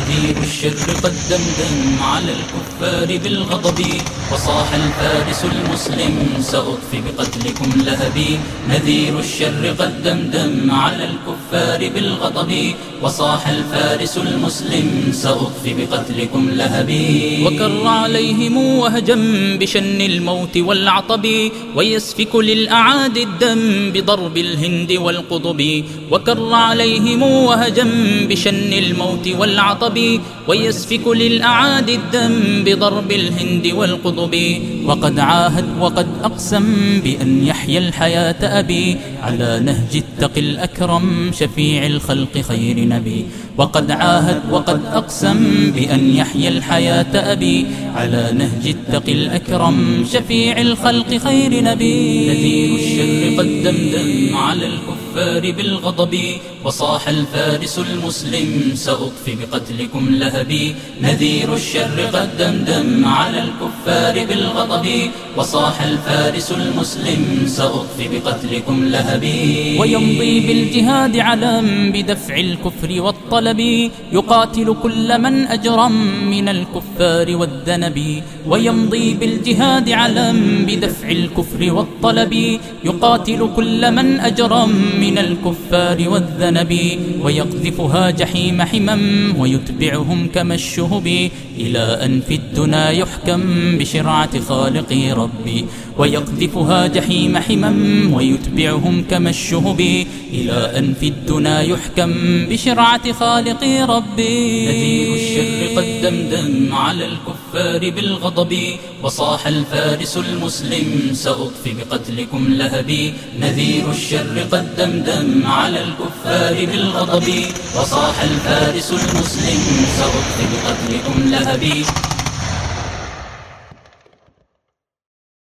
نذير الشر قد دمدم على الكفار بالغضب، وصاح الفارس المسلم سأطفي بقتلكم لهبي. نذير الشر قد دمدم على الكفار بالغضب، وصاح الفارس المسلم سأطفي بقتلكم لهبي. وكر عليهم وهجم بشن الموت والعطب، ويسفك للأعادي الدم بضرب الهند والقطب. وكر عليهم وهجم بشن الموت والعطب، ويسفك للأعادي الدم بضرب الهند والقطب. وقد عاهد وقد أقسم بأن يحيى الحياة أبي، على نهج التقي الأكرم شفيع الخلق خير نبي. وقد عاهد وقد أقسم بأن يحيى الحياة أبي، على نهج التقي الأكرم شفيع الخلق خير نبي. نذير الشر قد دمدم على الكفار بالغضب، وصاح الفارس المسلم سأطفي بقتلكم لهبي. نذير الشر قد دمدم على الكفار بالغضب، وصاح الفارس المسلم سأطفي بقتلكم لهبي. ويمضي بالجهاد علم بدفع الكفر والطلب، يقاتل كل من أجرم من الكفار والذنب. ويمضي بالجهاد علم بدفع الكفر والطلب، يقاتل كل من أجرم من الكفار والذنب. ويقذفها جحيم حمم ويتبعهم كما الشهب، إلى أن في الدنا يحكم بشرعة خالقي ربي. ويقذفها جحيم حمم ويتبعهم كما الشهب، إلى أن في الدنا يحكم بشرعة خالقي ربي. نذير الشر قد دمدم على الكفار بالغضب، وصاح الفارس المسلم سأطفي بقتلكم لهبي. نذير الشر قد دمدم على الكفار بالغضب، وصاح الفارس المسلم سأطفي بقتلكم لهبي.